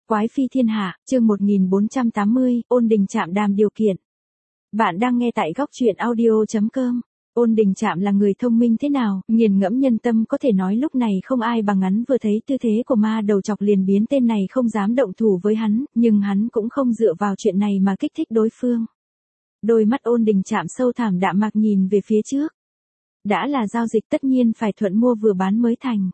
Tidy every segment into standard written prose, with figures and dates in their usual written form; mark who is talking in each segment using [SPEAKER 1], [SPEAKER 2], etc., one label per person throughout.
[SPEAKER 1] Quái phi thiên hạ, chương 1480, ôn đình trạm đàm điều kiện. Bạn đang nghe tại góc truyện audio.com. Ôn đình trạm là người thông minh thế nào, nghiền ngẫm nhân tâm, có thể nói lúc này không ai bằng hắn. Vừa thấy tư thế của ma đầu chọc liền biến tên này không dám động thủ với hắn, nhưng hắn cũng không dựa vào chuyện này mà kích thích đối phương. Đôi mắt ôn đình trạm sâu thẳm đạm mạc nhìn về phía trước. Đã là giao dịch tất nhiên phải thuận mua vừa bán mới thành.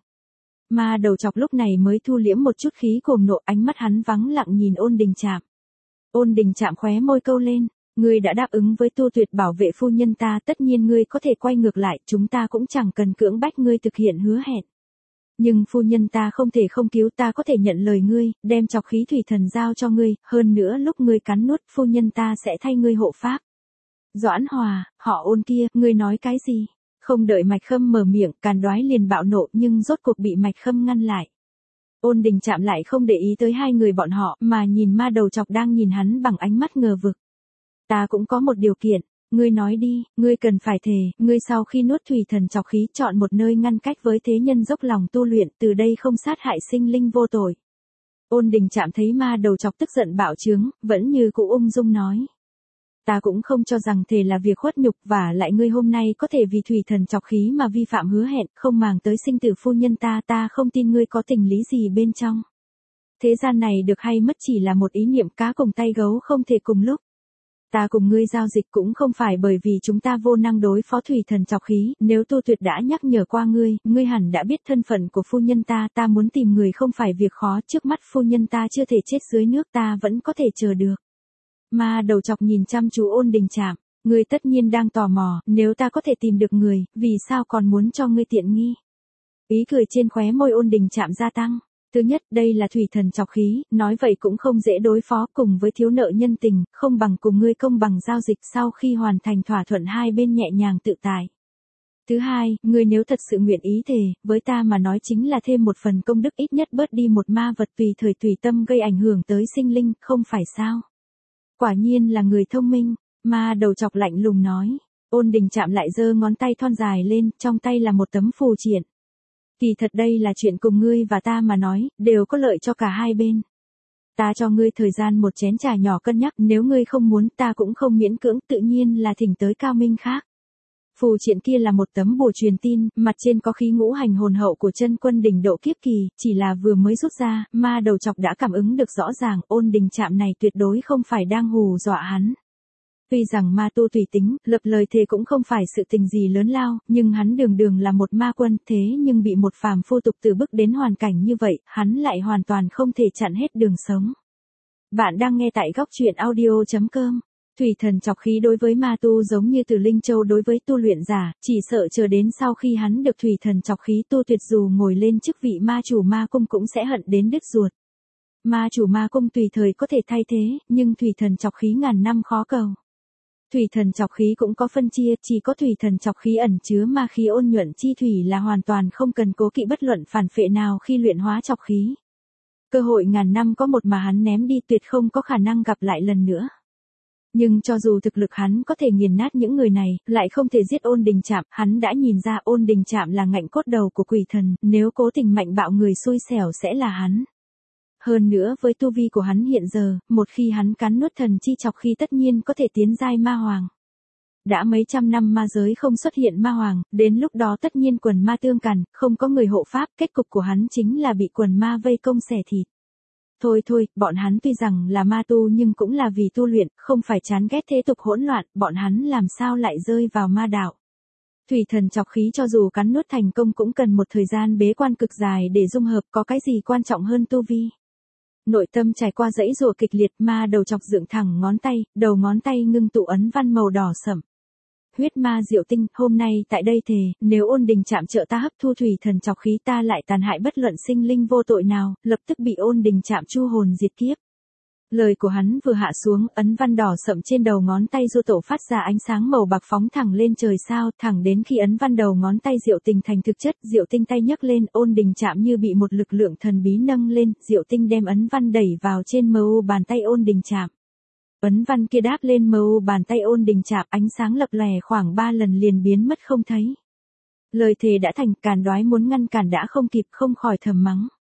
[SPEAKER 1] Ma đầu chọc lúc này mới thu liễm một chút khí cuồng nộ, ánh mắt hắn vắng lặng nhìn ôn đình trạm. Ôn đình trạm khóe môi câu lên, ngươi đã đáp ứng với Tu Tuyệt bảo vệ phu nhân ta, tất nhiên ngươi có thể quay ngược lại, chúng ta cũng chẳng cần cưỡng bách ngươi thực hiện hứa hẹn. Nhưng phu nhân ta không thể không cứu, ta có thể nhận lời ngươi, đem chọc khí thủy thần giao cho ngươi, hơn nữa lúc ngươi cắn nuốt, phu nhân ta sẽ thay ngươi hộ pháp. Doãn Hòa, họ Ôn kia, ngươi nói cái gì? Không đợi Mạch Khâm mở miệng, Càn Đoái liền bạo nộ, nhưng rốt cuộc bị Mạch Khâm ngăn lại. Ôn đình trạm lại không để ý tới hai người bọn họ, mà nhìn ma đầu chọc đang nhìn hắn bằng ánh mắt ngờ vực. Ta cũng có một điều kiện, ngươi nói đi, ngươi cần phải thề, ngươi sau khi nuốt thủy thần chọc khí chọn một nơi ngăn cách với thế nhân dốc lòng tu luyện, từ đây không sát hại sinh linh vô tội. Ôn đình trạm thấy ma đầu chọc tức giận bạo chướng, vẫn như cũ ung dung nói. Ta cũng không cho rằng thề là việc khuất nhục, và lại ngươi hôm nay có thể vì thủy thần chọc khí mà vi phạm hứa hẹn, không màng tới sinh tử phu nhân ta, ta không tin ngươi có tình lý gì bên trong. Thế gian này được hay mất chỉ là một ý niệm, cá cùng tay gấu không thể cùng lúc. Ta cùng ngươi giao dịch cũng không phải bởi vì chúng ta vô năng đối phó thủy thần chọc khí, nếu Tu Tuyệt đã nhắc nhở qua ngươi, ngươi hẳn đã biết thân phận của phu nhân ta, ta muốn tìm người không phải việc khó, trước mắt phu nhân ta chưa thể chết dưới nước, ta vẫn có thể chờ được. Ma đầu chọc nhìn chăm chú ôn đình trạm, ngươi tất nhiên đang tò mò, nếu ta có thể tìm được người, vì sao còn muốn cho ngươi tiện nghi? Ý cười trên khóe môi ôn đình trạm gia tăng. Thứ nhất, đây là thủy thần chọc khí, nói vậy cũng không dễ đối phó, cùng với thiếu nợ nhân tình, không bằng cùng ngươi công bằng giao dịch, sau khi hoàn thành thỏa thuận hai bên nhẹ nhàng tự tại. Thứ hai, ngươi nếu thật sự nguyện ý thề, với ta mà nói chính là thêm một phần công đức, ít nhất bớt đi một ma vật tùy thời tùy tâm gây ảnh hưởng tới sinh linh, không phải sao? Quả nhiên là người thông minh, ma đầu chọc lạnh lùng nói. Ôn đình trạm lại giơ ngón tay thon dài lên, trong tay là một tấm phù triện. Kỳ thật đây là chuyện cùng ngươi và ta mà nói, đều có lợi cho cả hai bên. Ta cho ngươi thời gian một chén trà nhỏ cân nhắc, nếu ngươi không muốn ta cũng không miễn cưỡng, tự nhiên là thỉnh tới cao minh khác. Phù triện kia là một tấm bùa truyền tin, mặt trên có khí ngũ hành hồn hậu của chân quân đỉnh độ kiếp kỳ, chỉ là vừa mới rút ra, ma đầu chọc đã cảm ứng được rõ ràng, ôn đình trạm này tuyệt đối không phải đang hù dọa hắn. Tuy rằng ma tu tùy tính, lập lời thề cũng không phải sự tình gì lớn lao, nhưng hắn đường đường là một ma quân, thế nhưng bị một phàm phu tục tử bức đến hoàn cảnh như vậy, hắn lại hoàn toàn không thể chặn hết đường sống. Bạn đang nghe tại góc truyện audio.com. Thủy thần chọc khí đối với ma tu giống như Tử Linh Châu đối với tu luyện giả, chỉ sợ chờ đến sau khi hắn được thủy thần chọc khí, Tu Tuyệt dù ngồi lên chức vị ma chủ ma cung cũng sẽ hận đến đứt ruột. Ma chủ ma cung tùy thời có thể thay thế, nhưng thủy thần chọc khí ngàn năm khó cầu. Thủy thần chọc khí cũng có phân chia, chỉ có thủy thần chọc khí ẩn chứa ma khí ôn nhuận chi thủy là hoàn toàn không cần cố kỵ bất luận phản phệ nào khi luyện hóa chọc khí. Cơ hội ngàn năm có một mà hắn ném đi, tuyệt không có khả năng gặp lại lần nữa. Nhưng cho dù thực lực hắn có thể nghiền nát những người này, lại không thể giết ôn đình trạm, hắn đã nhìn ra ôn đình trạm là ngạnh cốt đầu của quỷ thần, nếu cố tình mạnh bạo người xui xẻo sẽ là hắn. Hơn nữa với tu vi của hắn hiện giờ, một khi hắn cắn nuốt thần chi chọc khí tất nhiên có thể tiến giai ma hoàng. Đã mấy trăm năm ma giới không xuất hiện ma hoàng, đến lúc đó tất nhiên quần ma tương càn, không có người hộ pháp, kết cục của hắn chính là bị quần ma vây công xẻ thịt. Thôi thôi, bọn hắn tuy rằng là ma tu nhưng cũng là vì tu luyện, không phải chán ghét thế tục hỗn loạn, bọn hắn làm sao lại rơi vào ma đạo. Thủy thần chọc khí cho dù cắn nuốt thành công cũng cần một thời gian bế quan cực dài để dung hợp, có cái gì quan trọng hơn tu vi. Nội tâm trải qua dãy rùa kịch liệt, ma đầu chọc dựng thẳng ngón tay, đầu ngón tay ngưng tụ ấn văn màu đỏ sẫm. Huyết ma diệu tinh, hôm nay tại đây thề, nếu ôn đình trạm trợ ta hấp thu thủy thần chọc khí, ta lại tàn hại bất luận sinh linh vô tội nào, lập tức bị ôn đình trạm chu hồn diệt kiếp. Lời của hắn vừa hạ xuống, ấn văn đỏ sậm trên đầu ngón tay du tổ phát ra ánh sáng màu bạc phóng thẳng lên trời sao, thẳng đến khi ấn văn đầu ngón tay diệu tinh thành thực chất, diệu tinh tay nhấc lên, ôn đình trạm như bị một lực lượng thần bí nâng lên, diệu tinh đem ấn văn đẩy vào trên mu bàn tay ôn đình trạm. Ấn văn kia đáp lên mu bàn tay ôn đình trạm, ánh sáng lập lòe khoảng 3 lần liền biến mất không thấy. Lời thề đã thành, Càn Đoái muốn ngăn cản đã không kịp, không khỏi thầm mắng.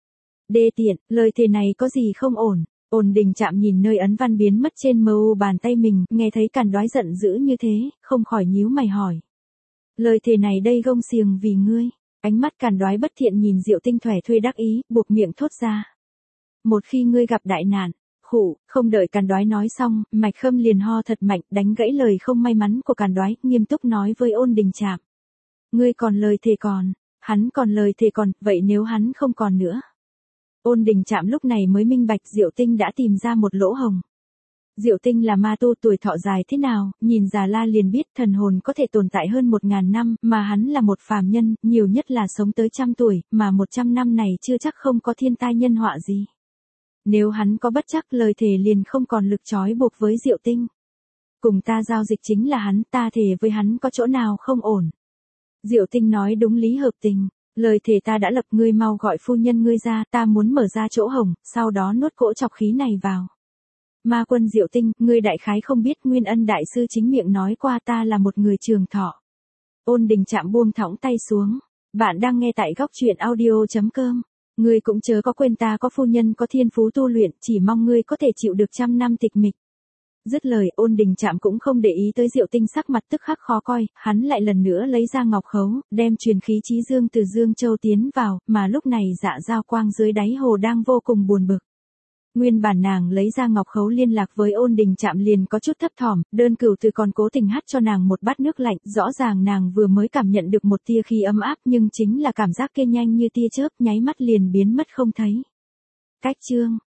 [SPEAKER 1] Đê tiện, lời thề này có gì không ổn. Ôn Đình Trạm nhìn nơi ấn văn biến mất trên mu bàn tay mình, nghe thấy Càn Đoái giận dữ như thế, không khỏi nhíu mày hỏi. Lời thề này đây gông xiềng vì ngươi. Ánh mắt Càn Đoái bất thiện nhìn Diệu Tinh thòe thuê đắc ý, buộc miệng thốt ra. Một khi ngươi gặp đại nạn, khụ, không đợi Càn Đoái nói xong, Mạch Khâm liền ho thật mạnh, đánh gãy lời không may mắn của Càn Đoái, nghiêm túc nói với Ôn Đình Trạm. Ngươi còn lời thề còn, hắn còn lời thề còn, vậy nếu hắn không còn nữa? Ôn Đình Trạm lúc này mới minh bạch Diệu Tinh đã tìm ra một lỗ hồng. Diệu Tinh là ma tu tuổi thọ dài thế nào, nhìn Già La liền biết thần hồn có thể tồn tại hơn 1000 năm, mà hắn là một phàm nhân, nhiều nhất là sống tới 100 tuổi, mà 100 năm này chưa chắc không có thiên tai nhân họa gì. Nếu hắn có bất chắc lời thề liền không còn lực trói buộc với Diệu Tinh. Cùng ta giao dịch chính là hắn, ta thề với hắn có chỗ nào không ổn. Diệu Tinh nói đúng lý hợp tình. Lời thề ta đã lập, ngươi mau gọi phu nhân ngươi ra, ta muốn mở ra chỗ hồng, sau đó nuốt cỗ trọc khí này vào. Ma Quân Diệu Tinh, ngươi đại khái không biết Nguyên Ân đại sư chính miệng nói qua ta là một người trường thọ. Ôn Đình Trạm buông thõng tay xuống. Bạn đang nghe tại góc truyện audio.com. Ngươi cũng chớ có quên ta có phu nhân có thiên phú tu luyện, chỉ mong ngươi có thể chịu được 100 năm tịch mịch. Dứt lời, Ôn Đình Trạm cũng không để ý tới Diệu Tinh sắc mặt tức khắc khó coi, hắn lại lần nữa lấy ra ngọc khấu, đem truyền khí chí dương từ Dương Châu tiến vào, mà lúc này Dạ Giao Quang dưới đáy hồ đang vô cùng buồn bực. Nguyên bản nàng lấy ra ngọc khấu liên lạc với Ôn Đình Trạm liền có chút thấp thỏm, Đơn Cửu từ còn cố tình hắt cho nàng một bát nước lạnh, rõ ràng nàng vừa mới cảm nhận được một tia khí ấm áp nhưng chính là cảm giác kia nhanh như tia chớp, nháy mắt liền biến mất không thấy. Cách chương